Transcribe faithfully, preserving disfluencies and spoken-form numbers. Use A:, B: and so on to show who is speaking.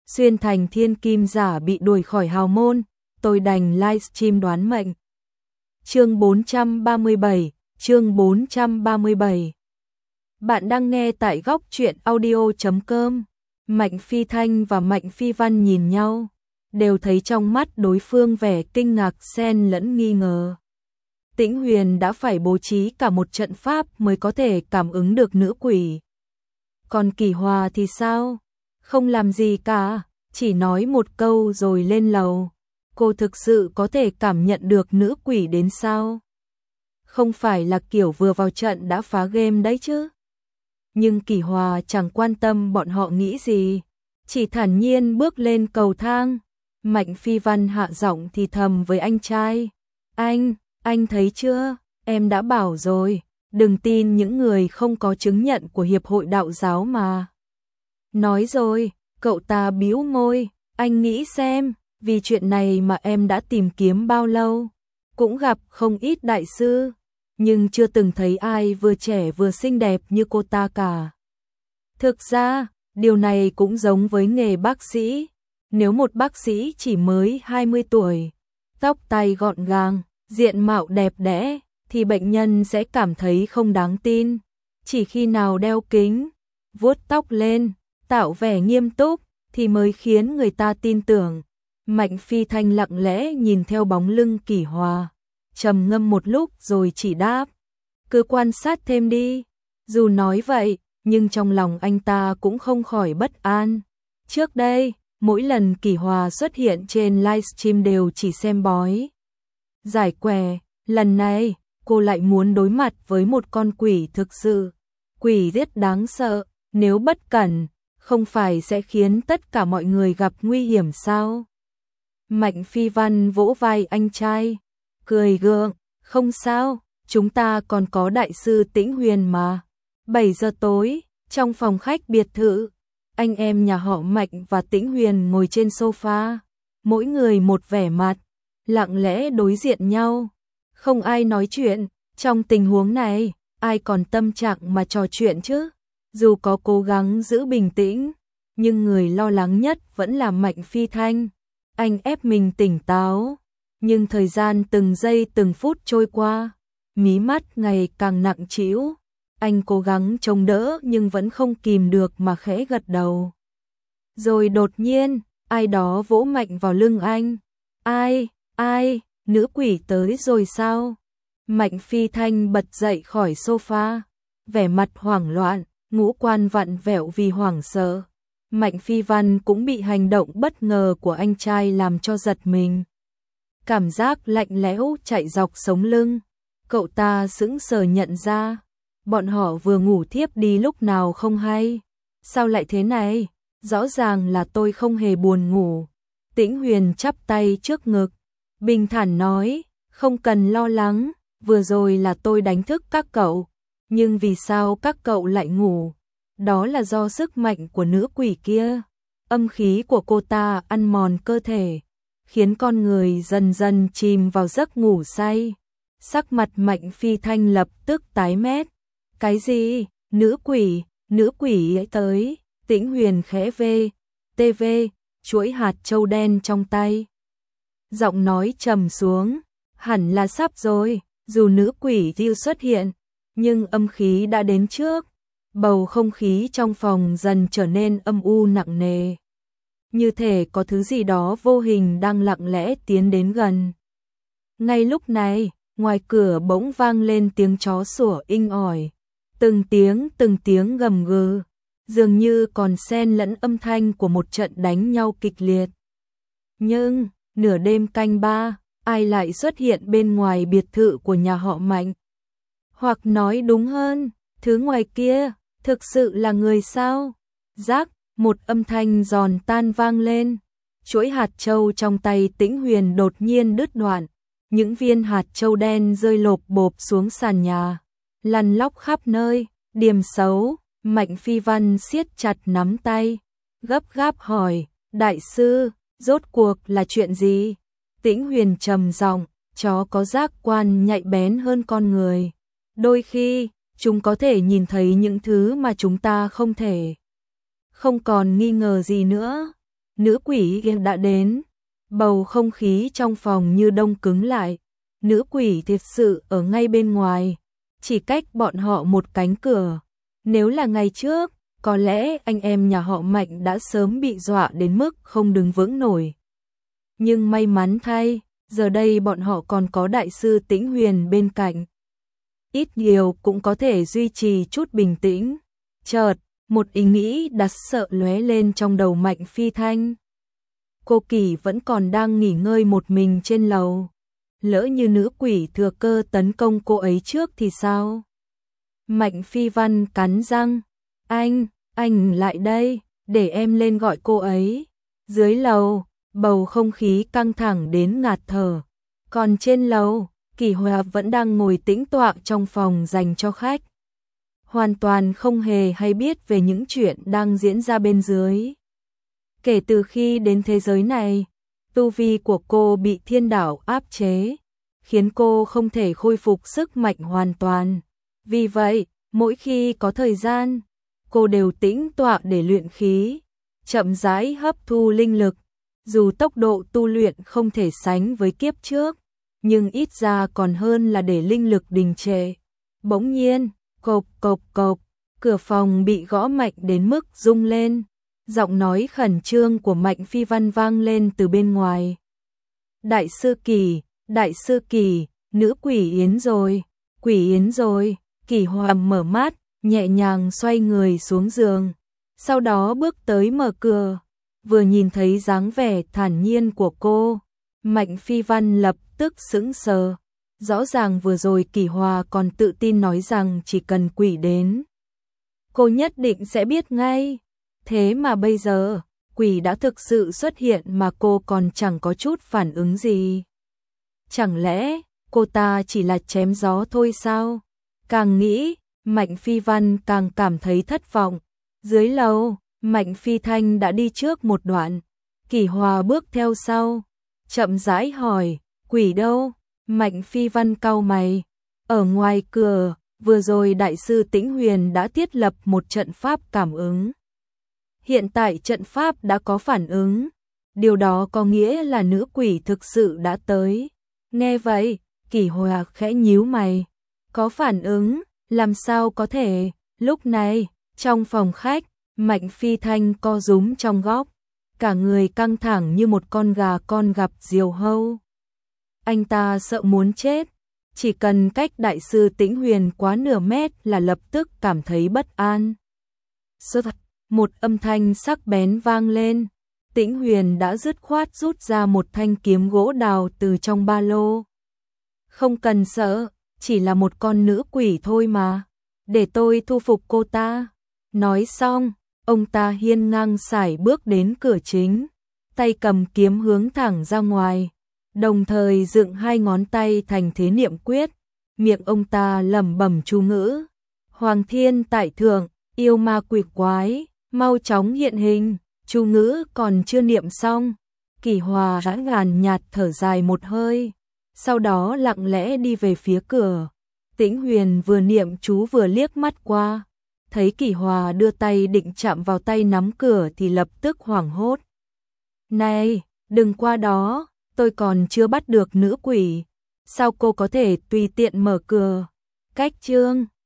A: xuyên thành thiên kim giả bị đuổi khỏi hào môn, tôi đành livestream đoán mệnh. Chương bốn trăm ba mươi bảy, chương bốn trăm ba mươi bảy. Bạn đang nghe tại góc truyện audio chấm com. Mạnh Phi Thanh và Mạnh Phi Văn nhìn nhau, đều thấy trong mắt đối phương vẻ kinh ngạc xen lẫn nghi ngờ. Tĩnh Huyền đã phải bố trí cả một trận pháp mới có thể cảm ứng được nữ quỷ. Còn Kỳ Hòa thì sao? Không làm gì cả, chỉ nói một câu rồi lên lầu. Cô thực sự có thể cảm nhận được nữ quỷ đến sao? Không phải là kiểu vừa vào trận đã phá game đấy chứ? Nhưng Kỳ Hòa chẳng quan tâm bọn họ nghĩ gì, chỉ thản nhiên bước lên cầu thang. Mạnh Phi Văn hạ giọng thì thầm với anh trai. Anh, anh thấy chưa? Em đã bảo rồi, đừng tin những người không có chứng nhận của Hiệp hội Đạo giáo mà. Nói rồi, cậu ta bĩu môi, anh nghĩ xem, vì chuyện này mà em đã tìm kiếm bao lâu, cũng gặp không ít đại sư, nhưng chưa từng thấy ai vừa trẻ vừa xinh đẹp như cô ta cả. Thực ra, điều này cũng giống với nghề bác sĩ. Nếu một bác sĩ chỉ mới hai mươi tuổi, tóc tai gọn gàng, diện mạo đẹp đẽ, thì bệnh nhân sẽ cảm thấy không đáng tin. Chỉ khi nào đeo kính, vuốt tóc lên, tạo vẻ nghiêm túc, thì mới khiến người ta tin tưởng. Mạnh Phi Thanh lặng lẽ nhìn theo bóng lưng Kỳ Hòa, trầm ngâm một lúc rồi chỉ đáp. Cứ quan sát thêm đi. Dù nói vậy, nhưng trong lòng anh ta cũng không khỏi bất an. Trước đây, mỗi lần Kỳ Hòa xuất hiện trên livestream đều chỉ xem bói giải què, lần này cô lại muốn đối mặt với một con quỷ thực sự. Quỷ rất đáng sợ, nếu bất cẩn, không phải sẽ khiến tất cả mọi người gặp nguy hiểm sao? Mạnh Phi Văn vỗ vai anh trai, cười gượng, không sao, chúng ta còn có đại sư Tĩnh Huyền mà. bảy giờ tối, trong phòng khách biệt thự, anh em nhà họ Mạnh và Tĩnh Huyền ngồi trên sofa, mỗi người một vẻ mặt, lặng lẽ đối diện nhau. Không ai nói chuyện, trong tình huống này, ai còn tâm trạng mà trò chuyện chứ? Dù có cố gắng giữ bình tĩnh, nhưng người lo lắng nhất vẫn là Mạnh Phi Thanh. Anh ép mình tỉnh táo, nhưng thời gian từng giây từng phút trôi qua, mí mắt ngày càng nặng trĩu. Anh cố gắng chống đỡ nhưng vẫn không kìm được mà khẽ gật đầu. Rồi đột nhiên, ai đó vỗ mạnh vào lưng anh. Ai, ai, nữ quỷ tới rồi sao? Mạnh Phi Thanh bật dậy khỏi sofa, vẻ mặt hoảng loạn, ngũ quan vặn vẹo vì hoảng sợ. Mạnh Phi Văn cũng bị hành động bất ngờ của anh trai làm cho giật mình. Cảm giác lạnh lẽo chạy dọc sống lưng. Cậu ta sững sờ nhận ra, bọn họ vừa ngủ thiếp đi lúc nào không hay. Sao lại thế này? Rõ ràng là tôi không hề buồn ngủ. Tĩnh Huyền chắp tay trước ngực, bình thản nói, không cần lo lắng, vừa rồi là tôi đánh thức các cậu. Nhưng vì sao các cậu lại ngủ? Đó là do sức mạnh của nữ quỷ kia. Âm khí của cô ta ăn mòn cơ thể, khiến con người dần dần chìm vào giấc ngủ say. Sắc mặt Mạnh Phi Thanh lập tức tái mét. Cái gì? Nữ quỷ? Nữ quỷ ấy tới? Tĩnh Huyền khẽ vê, tê vê, chuỗi hạt châu đen trong tay. Giọng nói trầm xuống, hẳn là sắp rồi, dù nữ quỷ tiêu xuất hiện, nhưng âm khí đã đến trước. Bầu không khí trong phòng dần trở nên âm u nặng nề. Như thể có thứ gì đó vô hình đang lặng lẽ tiến đến gần. Ngay lúc này, ngoài cửa bỗng vang lên tiếng chó sủa inh ỏi. Từng tiếng từng tiếng gầm gừ, dường như còn xen lẫn âm thanh của một trận đánh nhau kịch liệt. Nhưng, nửa đêm canh ba, ai lại xuất hiện bên ngoài biệt thự của nhà họ Mạnh? Hoặc nói đúng hơn, thứ ngoài kia, thực sự là người sao? Rắc, một âm thanh giòn tan vang lên. Chuỗi hạt châu trong tay Tĩnh Huyền đột nhiên đứt đoạn. Những viên hạt châu đen rơi lộp bộp xuống sàn nhà, lăn lóc khắp nơi. Điểm xấu, Mạnh Phi Văn siết chặt nắm tay, gấp gáp hỏi, đại sư, rốt cuộc là chuyện gì? Tĩnh Huyền trầm giọng, chó có giác quan nhạy bén hơn con người. Đôi khi, chúng có thể nhìn thấy những thứ mà chúng ta không thể. Không còn nghi ngờ gì nữa. nữ quỷ đã đến. Bầu không khí trong phòng như đông cứng lại. Nữ quỷ thực sự ở ngay bên ngoài, chỉ cách bọn họ một cánh cửa. Nếu là ngày trước, có lẽ anh em nhà họ Mạnh đã sớm bị dọa đến mức không đứng vững nổi. Nhưng may mắn thay, giờ đây bọn họ còn có đại sư Tĩnh Huyền bên cạnh. Ít nhiều cũng có thể duy trì chút bình tĩnh. Chợt, một ý nghĩ đáng sợ lóe lên trong đầu Mạnh Phi Thanh. Cô Kỳ vẫn còn đang nghỉ ngơi một mình trên lầu. Lỡ như nữ quỷ thừa cơ tấn công cô ấy trước thì sao? Mạnh Phi Văn cắn răng. Anh, anh lại đây, để em lên gọi cô ấy. Dưới lầu, bầu không khí căng thẳng đến ngạt thở. Còn trên lầu, Kỳ Hòa vẫn đang ngồi tĩnh tọa trong phòng dành cho khách. Hoàn toàn không hề hay biết về những chuyện đang diễn ra bên dưới. Kể từ khi đến thế giới này, tu vi của cô bị thiên đạo áp chế, khiến cô không thể khôi phục sức mạnh hoàn toàn. Vì vậy, mỗi khi có thời gian, cô đều tĩnh tọa để luyện khí, chậm rãi hấp thu linh lực. Dù tốc độ tu luyện không thể sánh với kiếp trước, nhưng ít ra còn hơn là để linh lực đình trệ. Bỗng nhiên, cộp cộp cộp, cửa phòng bị gõ mạnh đến mức rung lên. Giọng nói khẩn trương của Mạnh Phi Văn vang lên từ bên ngoài. Đại sư Kỳ, đại sư Kỳ, nữ quỷ yến rồi, quỷ yến rồi. Kỳ Hòa mở mắt, nhẹ nhàng xoay người xuống giường, sau đó bước tới mở cửa. Vừa nhìn thấy dáng vẻ thản nhiên của cô, Mạnh Phi Văn lập tức sững sờ. Rõ ràng vừa rồi Kỳ Hòa còn tự tin nói rằng chỉ cần quỷ đến, cô nhất định sẽ biết ngay. Thế mà bây giờ, quỷ đã thực sự xuất hiện mà cô còn chẳng có chút phản ứng gì. Chẳng lẽ, cô ta chỉ là chém gió thôi sao? Càng nghĩ, Mạnh Phi Văn càng cảm thấy thất vọng. Dưới lầu, Mạnh Phi Thanh đã đi trước một đoạn. Kỳ Hòa bước theo sau, chậm rãi hỏi, quỷ đâu? Mạnh Phi Văn cau mày. Ở ngoài cửa, vừa rồi đại sư Tĩnh Huyền đã thiết lập một trận pháp cảm ứng. Hiện tại trận pháp đã có phản ứng. Điều đó có nghĩa là nữ quỷ thực sự đã tới. Nghe vậy, Kỳ Hòa khẽ nhíu mày. Có phản ứng, làm sao có thể? Lúc này, trong phòng khách, Mạnh Phi Thanh co rúm trong góc, cả người căng thẳng như một con gà con gặp diều hâu. Anh ta sợ muốn chết, chỉ cần cách đại sư Tĩnh Huyền quá nửa mét là lập tức cảm thấy bất an. Sơ thật, một âm thanh sắc bén vang lên. Tĩnh Huyền đã dứt khoát rút ra một thanh kiếm gỗ đào từ trong ba lô. Không cần sợ, chỉ là một con nữ quỷ thôi mà, để tôi thu phục cô ta. Nói xong, ông ta hiên ngang sải bước đến cửa chính, tay cầm kiếm hướng thẳng ra ngoài, đồng thời dựng hai ngón tay thành thế niệm quyết. Miệng ông ta lẩm bẩm chú ngữ: Hoàng thiên tại thượng, yêu ma quỷ quái, mau chóng hiện hình. Chú ngữ còn chưa niệm xong, Kỳ Hòa đã ngàn nhạt thở dài một hơi, sau đó lặng lẽ đi về phía cửa. Tĩnh Huyền vừa niệm chú vừa liếc mắt qua, thấy Kỳ Hòa đưa tay định chạm vào tay nắm cửa thì lập tức hoảng hốt. Này, đừng qua đó, tôi còn chưa bắt được nữ quỷ, sao cô có thể tùy tiện mở cửa? Cách chương